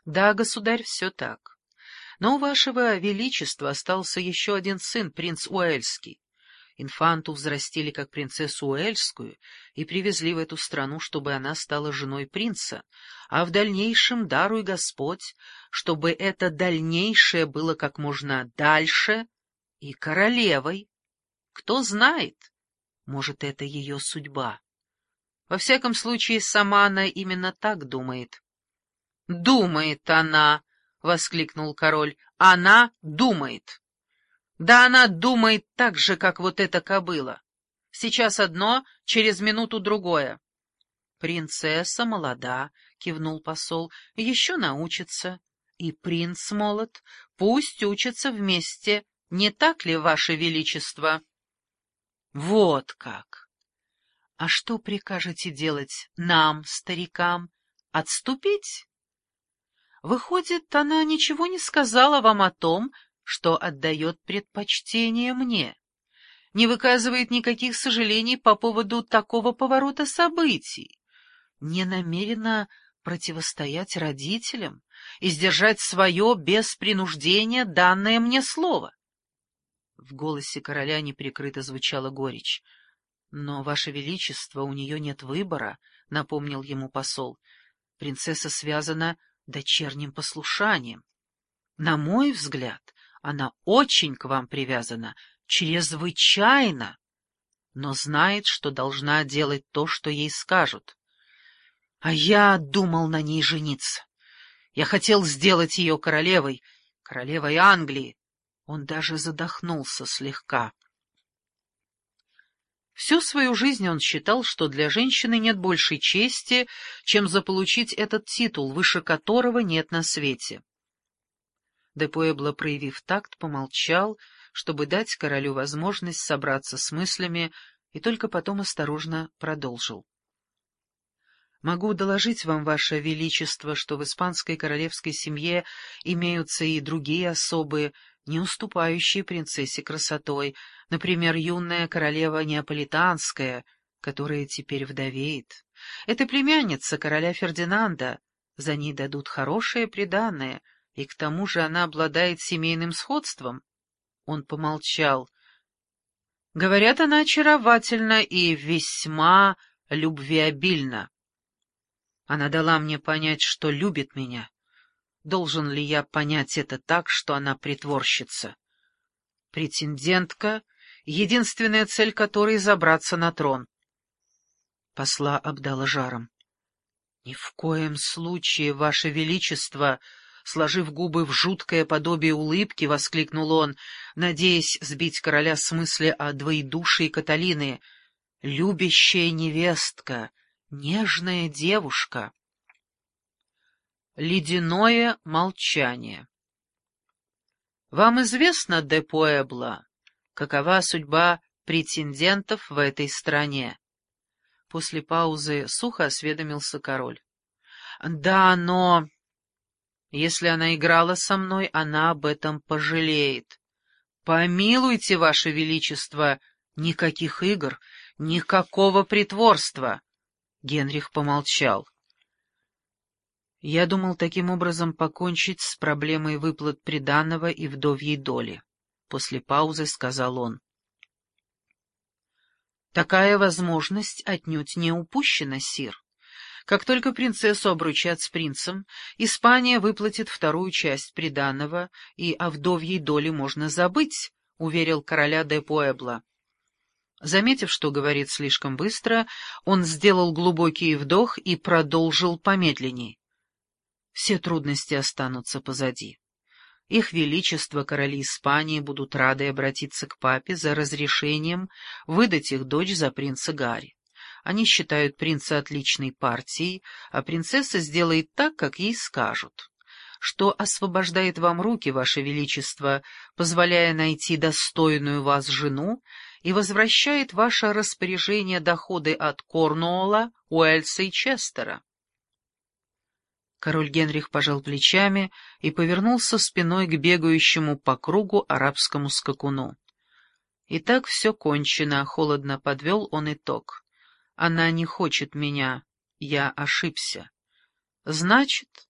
Да, государь, все так. Но у вашего величества остался еще один сын, принц Уэльский. Инфанту взрастили как принцессу Уэльскую и привезли в эту страну, чтобы она стала женой принца, а в дальнейшем, даруй Господь, чтобы это дальнейшее было как можно дальше и королевой. Кто знает, может, это ее судьба. Во всяком случае, сама она именно так думает. — Думает она! — воскликнул король. — Она думает! Да она думает так же, как вот эта кобыла. Сейчас одно, через минуту другое. — Принцесса молода, — кивнул посол, — еще научится. И принц молод, пусть учатся вместе, не так ли, ваше величество? — Вот как! А что прикажете делать нам, старикам? Отступить? Выходит, она ничего не сказала вам о том, что отдает предпочтение мне, не выказывает никаких сожалений по поводу такого поворота событий, не намерена противостоять родителям и сдержать свое без принуждения данное мне слово. В голосе короля неприкрыто звучала горечь. «Но, Ваше Величество, у нее нет выбора», — напомнил ему посол. «Принцесса связана дочерним послушанием. На мой взгляд, она очень к вам привязана, чрезвычайно, но знает, что должна делать то, что ей скажут. А я думал на ней жениться. Я хотел сделать ее королевой, королевой Англии». Он даже задохнулся слегка. Всю свою жизнь он считал, что для женщины нет большей чести, чем заполучить этот титул, выше которого нет на свете. Де Пуэбло, проявив такт, помолчал, чтобы дать королю возможность собраться с мыслями, и только потом осторожно продолжил. «Могу доложить вам, Ваше Величество, что в испанской королевской семье имеются и другие особы, не уступающие принцессе красотой, например, юная королева Неаполитанская, которая теперь вдовеет. Это племянница короля Фердинанда, за ней дадут хорошее приданое, и к тому же она обладает семейным сходством». Он помолчал. «Говорят, она очаровательна и весьма любвеобильна. Она дала мне понять, что любит меня. Должен ли я понять это так, что она притворщица? Претендентка, единственная цель которой — забраться на трон». Посла обдала жаром. — Ни в коем случае, Ваше Величество! — сложив губы в жуткое подобие улыбки, воскликнул он, надеясь сбить короля с мысли о двоедушии Каталины. — Любящая невестка, нежная девушка. Ледяное молчание. Вам известно, де Пуэбло, какова судьба претендентов в этой стране? После паузы сухо осведомился король. Да, но... Если она играла со мной, она об этом пожалеет. Помилуйте, Ваше Величество, никаких игр, никакого притворства. Генрих помолчал. Я думал таким образом покончить с проблемой выплат приданого и вдовьей доли. После паузы сказал он. Такая возможность отнюдь не упущена, сир. Как только принцессу обручат с принцем, Испания выплатит вторую часть приданого, и о вдовьей доле можно забыть, — уверил короля де Пуэбло. Заметив, что говорит слишком быстро, он сделал глубокий вдох и продолжил помедленней. Все трудности останутся позади. Их величество, короли Испании, будут рады обратиться к папе за разрешением выдать их дочь за принца Гарри. Они считают принца отличной партией, а принцесса сделает так, как ей скажут. Что освобождает вам руки, Ваше Величество, позволяя найти достойную вас жену, и возвращает в ваше распоряжение доходы от Корнуолла, Уэльса и Честера. Король Генрих пожал плечами и повернулся спиной к бегающему по кругу арабскому скакуну. «Итак, все кончено», — холодно подвел он итог. «Она не хочет меня. Я ошибся. Значит,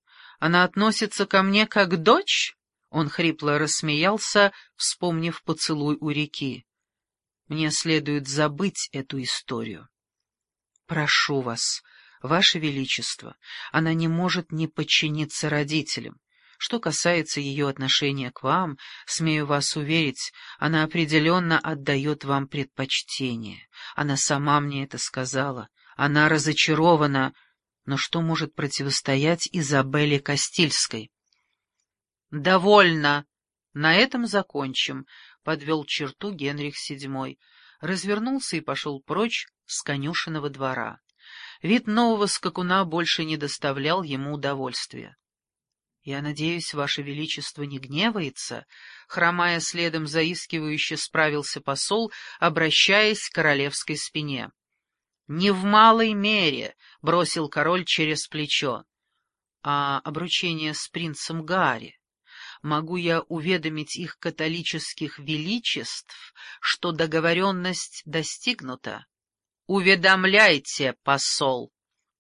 Она относится ко мне как дочь?» Он хрипло рассмеялся, вспомнив поцелуй у реки. «Мне следует забыть эту историю. Прошу вас, Ваше Величество, она не может не подчиниться родителям. Что касается ее отношения к вам, смею вас уверить, она определенно отдает вам предпочтение. Она сама мне это сказала. Она разочарована. Но что может противостоять Изабелле Кастильской?» «Довольно. На этом закончим», — подвел черту Генрих VII, развернулся и пошел прочь с конюшенного двора. Вид нового скакуна больше не доставлял ему удовольствия. «Я надеюсь, Ваше Величество не гневается?» — хромая следом заискивающе справился посол, обращаясь к королевской спине. «Не в малой мере», — бросил король через плечо. «А обручение с принцем Гарри? Могу я уведомить их католических величеств, что договоренность достигнута?» «Уведомляйте, посол!»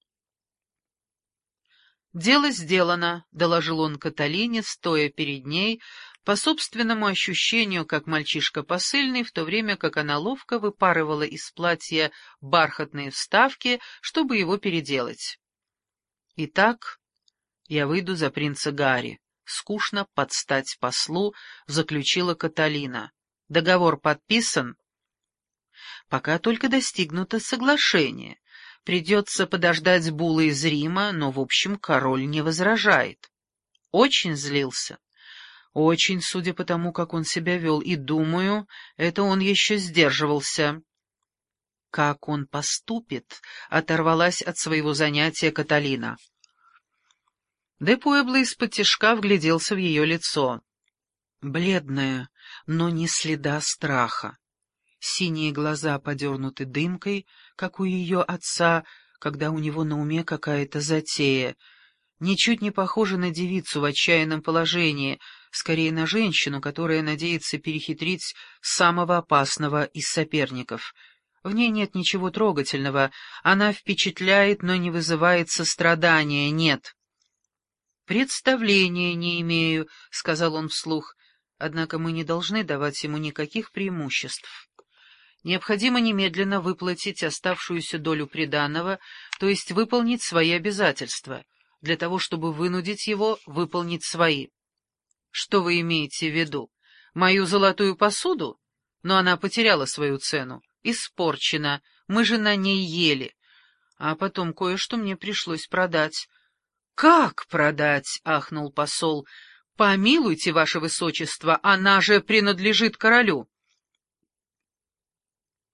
«Дело сделано», — доложил он Каталине, стоя перед ней, по собственному ощущению, как мальчишка посыльный, в то время как она ловко выпарывала из платья бархатные вставки, чтобы его переделать. «Итак, я выйду за принца Гарри», — скучно подстать послу заключила Каталина. «Договор подписан?» «Пока только достигнуто соглашение. Придется подождать буллы из Рима, но, в общем, король не возражает». Очень злился. Очень, судя по тому, как он себя вел, и, думаю, это он еще сдерживался. «Как он поступит?» — оторвалась от своего занятия Каталина. Де Пуэбло из-под-тишка вгляделся в ее лицо. Бледное, но ни следа страха. Синие глаза подернуты дымкой, как у ее отца, когда у него на уме какая-то затея. Ничуть не похожа на девицу в отчаянном положении, скорее на женщину, которая надеется перехитрить самого опасного из соперников. В ней нет ничего трогательного, она впечатляет, но не вызывает сострадания, нет. «Представления не имею», — сказал он вслух, — «однако мы не должны давать ему никаких преимуществ. Необходимо немедленно выплатить оставшуюся долю приданого, то есть выполнить свои обязательства, для того, чтобы вынудить его выполнить свои». «Что вы имеете в виду? Мою золотую посуду? Но она потеряла свою цену, испорчена, мы же на ней ели. А потом кое-что мне пришлось продать». «Как продать?» — ахнул посол. «Помилуйте, ваше высочество, она же принадлежит королю».